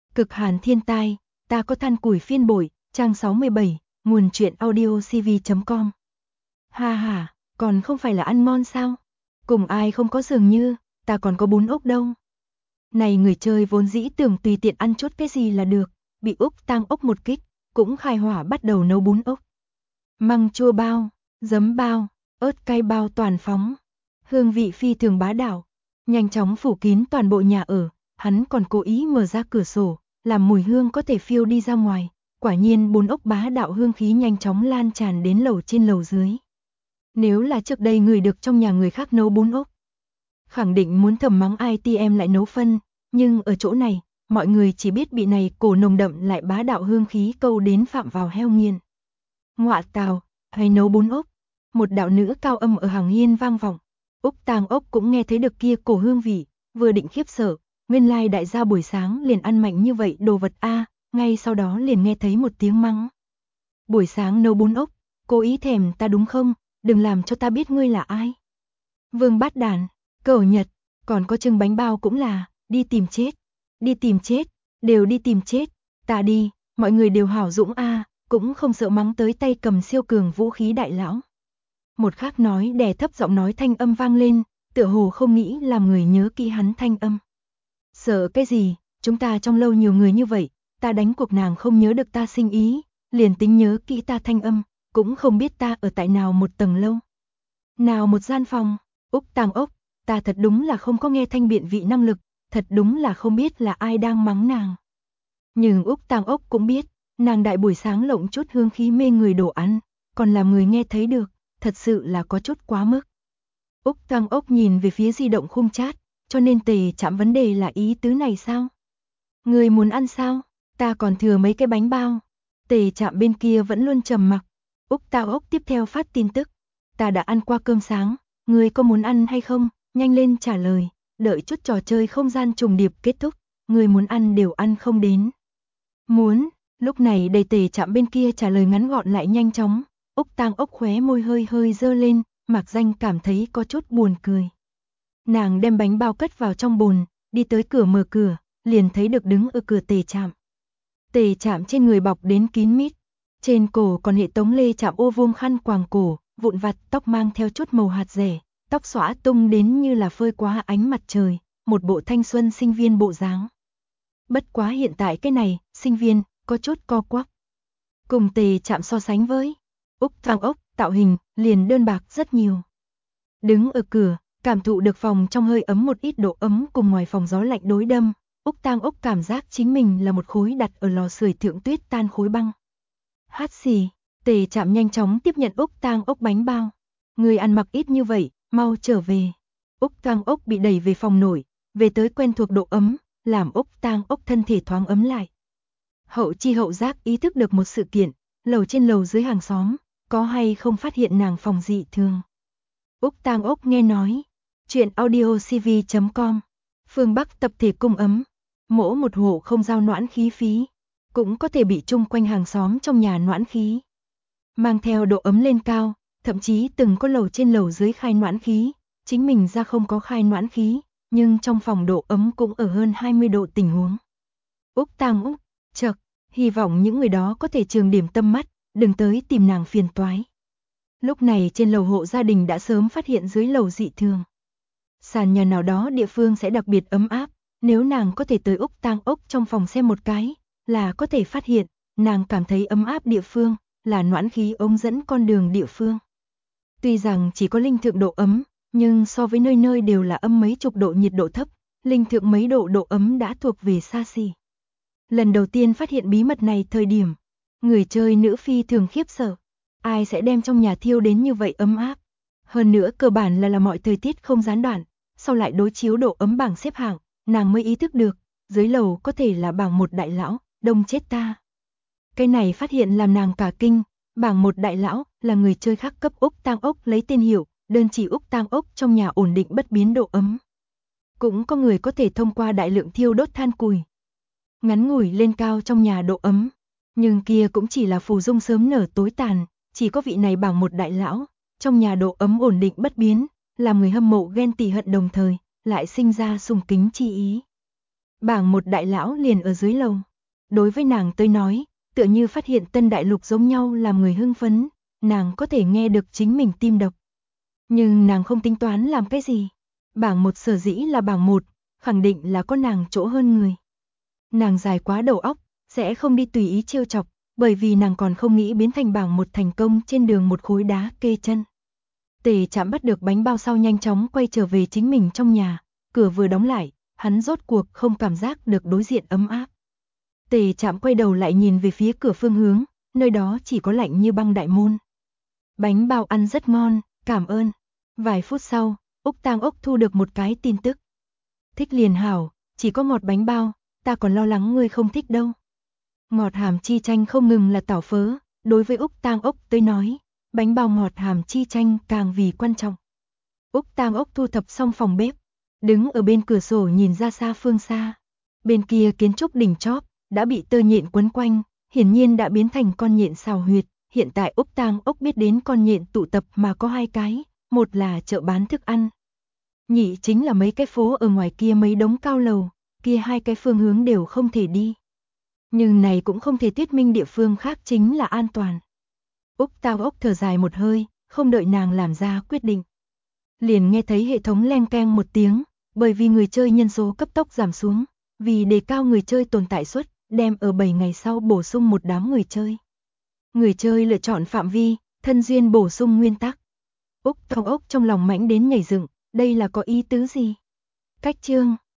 Cực hàn thiên tai, ta có than củi phiên bội, trang 67, nguồn truyện audio cv.com. Ha ha, còn không phải là ăn ngon sao? Cùng ai không có dường như, ta còn có bún ốc đâu. Này người chơi vốn dĩ tưởng tùy tiện ăn chút cái gì là được, bị Úc Tang ốc một kích, cũng khai hỏa bắt đầu nấu bún ốc. Măng chua bao, giấm bao, ớt cay bao toàn phóng. Hương vị phi thường bá đạo, nhanh chóng phủ kín toàn bộ nhà ở, hắn còn cố ý mở ra cửa sổ, làm mùi hương có thể phiêu đi ra ngoài. Quả nhiên bún ốc bá đạo hương khí nhanh chóng lan tràn đến lầu trên lầu dưới. Nếu là trước đây người được trong nhà người khác nấu bún ốc, khẳng định muốn thầm mắng ITM lại nấu phân, nhưng ở chỗ này, mọi người chỉ biết bị này cổ nồng đậm lại bá đạo hương khí câu đến phạm vào heo nghiền. Ngọa tào, hay nấu bún ốc, một đạo nữ cao âm ở hàng hiên vang vọng. Úc Tang ốc cũng nghe thấy được kia cổ hương vị, vừa định khiếp sợ, nguyên lai đại gia buổi sáng liền ăn mạnh như vậy đồ vật a, ngay sau đó liền nghe thấy một tiếng mắng. Buổi sáng nấu bún ốc, cố ý thèm ta đúng không, đừng làm cho ta biết ngươi là ai. Vương Bát Đản, Cẩu Nhật, còn có trưng bánh bao cũng là, đi tìm chết, đều đi tìm chết, ta đi, mọi người đều hảo dũng a, cũng không sợ mắng tới tay cầm siêu cường vũ khí đại lão. Một khác nói đè thấp giọng nói thanh âm vang lên, tựa hồ không nghĩ làm người nhớ kỹ hắn thanh âm. Sợ cái gì, chúng ta trong lâu nhiều người như vậy, ta đánh cuộc nàng không nhớ được ta sinh ý, liền tính nhớ kỹ ta thanh âm, cũng không biết ta ở tại nào một tầng lâu. Nào một gian phòng, Úc Tang ốc, ta thật đúng là không có nghe thanh biện vị năng lực, thật đúng là không biết là ai đang mắng nàng. Nhưng Úc Tang ốc cũng biết, nàng đại buổi sáng lộng chút hương khí mê người đồ ăn, còn làm người nghe thấy được, thật sự là có chút quá mức. Úc Tang ốc nhìn về phía di động khung chat, cho nên Tề Trạm vấn đề là ý tứ này sao? Người muốn ăn sao? Ta còn thừa mấy cái bánh bao. Tề Trạm bên kia vẫn luôn trầm mặc. Úc Tang ốc tiếp theo phát tin tức. Ta đã ăn qua cơm sáng, người có muốn ăn hay không? Nhanh lên trả lời, đợi chút trò chơi không gian trùng điệp kết thúc, người muốn ăn đều ăn không đến. Muốn, lúc này đầy Tề Trạm bên kia trả lời ngắn gọn lại nhanh chóng. Úc Tang ốc khóe môi hơi hơi dơ lên, Mạc Danh cảm thấy có chút buồn cười. Nàng đem bánh bao cất vào trong bồn, đi tới cửa mở cửa, liền thấy được đứng ở cửa Tề Trạm. Tề Trạm trên người bọc đến kín mít, trên cổ còn hệ tống lê chạm ô vuông khăn quàng cổ, vụn vặt tóc mang theo chút màu hạt rẻ, tóc xõa tung đến như là phơi quá ánh mặt trời, một bộ thanh xuân sinh viên bộ dáng. Bất quá hiện tại cái này, sinh viên, có chút co quắp. Cùng Tề Trạm so sánh với Úc Tang ốc, tạo hình, liền đơn bạc rất nhiều. Đứng ở cửa, cảm thụ được phòng trong hơi ấm một ít độ ấm cùng ngoài phòng gió lạnh đối đâm, Úc Tang ốc cảm giác chính mình là một khối đặt ở lò sưởi thượng tuyết tan khối băng. Hát xì, Tề Trạm nhanh chóng tiếp nhận Úc Tang ốc bánh bao. Người ăn mặc ít như vậy, mau trở về. Úc Tang ốc bị đẩy về phòng nổi, về tới quen thuộc độ ấm, làm Úc Tang ốc thân thể thoáng ấm lại. Hậu chi hậu giác ý thức được một sự kiện, lầu trên lầu dưới hàng xóm, có hay không phát hiện nàng phòng dị thường. Úc Tang ốc nghe nói, chuyện audio cv.com, phương Bắc tập thể cung ấm, mỗi một hộ không giao noãn khí phí, cũng có thể bị chung quanh hàng xóm trong nhà noãn khí. Mang theo độ ấm lên cao, thậm chí từng có lầu trên lầu dưới khai noãn khí, chính mình ra không có khai noãn khí, nhưng trong phòng độ ấm cũng ở hơn 20 độ tình huống. Úc Tang ốc, chậc, hy vọng những người đó có thể trường điểm tâm mắt, đừng tới tìm nàng phiền toái. Lúc này trên lầu hộ gia đình đã sớm phát hiện dưới lầu dị thường. Sàn nhà nào đó địa phương sẽ đặc biệt ấm áp, nếu nàng có thể tới Úc Tang ốc trong phòng xem một cái, là có thể phát hiện, nàng cảm thấy ấm áp địa phương, là noãn khí ống dẫn con đường địa phương. Tuy rằng chỉ có linh thượng độ ấm, nhưng so với nơi nơi đều là âm mấy chục độ nhiệt độ thấp, linh thượng mấy độ độ ấm đã thuộc về xa xỉ. Lần đầu tiên phát hiện bí mật này thời điểm, người chơi nữ phi thường khiếp sợ. Ai sẽ đem trong nhà thiêu đến như vậy ấm áp. Hơn nữa cơ bản là mọi thời tiết không gián đoạn, sau lại đối chiếu độ ấm bảng xếp hạng, nàng mới ý thức được, dưới lầu có thể là bảng một đại lão, đông chết ta. Cái này phát hiện làm nàng cả kinh, bảng một đại lão là người chơi khác cấp Úc Tang ốc lấy tên hiệu, đơn chỉ Úc Tang ốc trong nhà ổn định bất biến độ ấm. Cũng có người có thể thông qua đại lượng thiêu đốt than củi, ngắn ngủi lên cao trong nhà độ ấm, nhưng kia cũng chỉ là phù dung sớm nở tối tàn. Chỉ có vị này bảng một đại lão, trong nhà độ ấm ổn định bất biến, làm người hâm mộ ghen tị hận đồng thời, lại sinh ra sùng kính chi ý. Bảng một đại lão liền ở dưới lầu. Đối với nàng tới nói, tựa như phát hiện tân đại lục giống nhau làm người hưng phấn, nàng có thể nghe được chính mình tim đập. Nhưng nàng không tính toán làm cái gì. Bảng một sở dĩ là bảng một, khẳng định là có nàng chỗ hơn người. Nàng dài quá đầu óc, sẽ không đi tùy ý trêu chọc, bởi vì nàng còn không nghĩ biến thành bảng một thành công trên đường một khối đá kê chân. Tề Trạm bắt được bánh bao sau nhanh chóng quay trở về chính mình trong nhà, cửa vừa đóng lại, hắn rốt cuộc không cảm giác được đối diện ấm áp. Tề Trạm quay đầu lại nhìn về phía cửa phương hướng, nơi đó chỉ có lạnh như băng đại môn. Bánh bao ăn rất ngon, cảm ơn. Vài phút sau, Úc Tang Ốc thu được một cái tin tức. Thích liền hảo, chỉ có ngọt bánh bao, ta còn lo lắng ngươi không thích đâu. Ngọt hàm chi chanh không ngừng là tảo phớ, đối với Úc Tang Ốc tới nói, bánh bao ngọt hàm chi chanh càng vì quan trọng. Úc Tang Ốc thu thập xong phòng bếp, đứng ở bên cửa sổ nhìn ra xa phương xa. Bên kia kiến trúc đỉnh chóp đã bị tơ nhện quấn quanh, hiển nhiên đã biến thành con nhện xào huyệt. Hiện tại Úc Tang Ốc biết đến con nhện tụ tập mà có hai cái, một là chợ bán thức ăn, nhị chính là mấy cái phố ở ngoài kia mấy đống cao lầu, kia hai cái phương hướng đều không thể đi. Nhưng này cũng không thể thuyết minh địa phương khác chính là an toàn. Úc Tang Ốc thở dài một hơi, không đợi nàng làm ra quyết định. Liền nghe thấy hệ thống leng keng một tiếng, bởi vì người chơi nhân số cấp tốc giảm xuống, vì đề cao người chơi tồn tại suất, đem ở 7 ngày sau bổ sung một đám người chơi. Người chơi lựa chọn phạm vi, thân duyên bổ sung nguyên tắc. Úc Tang Ốc trong lòng mãnh đến nhảy dựng, đây là có ý tứ gì? Cách chương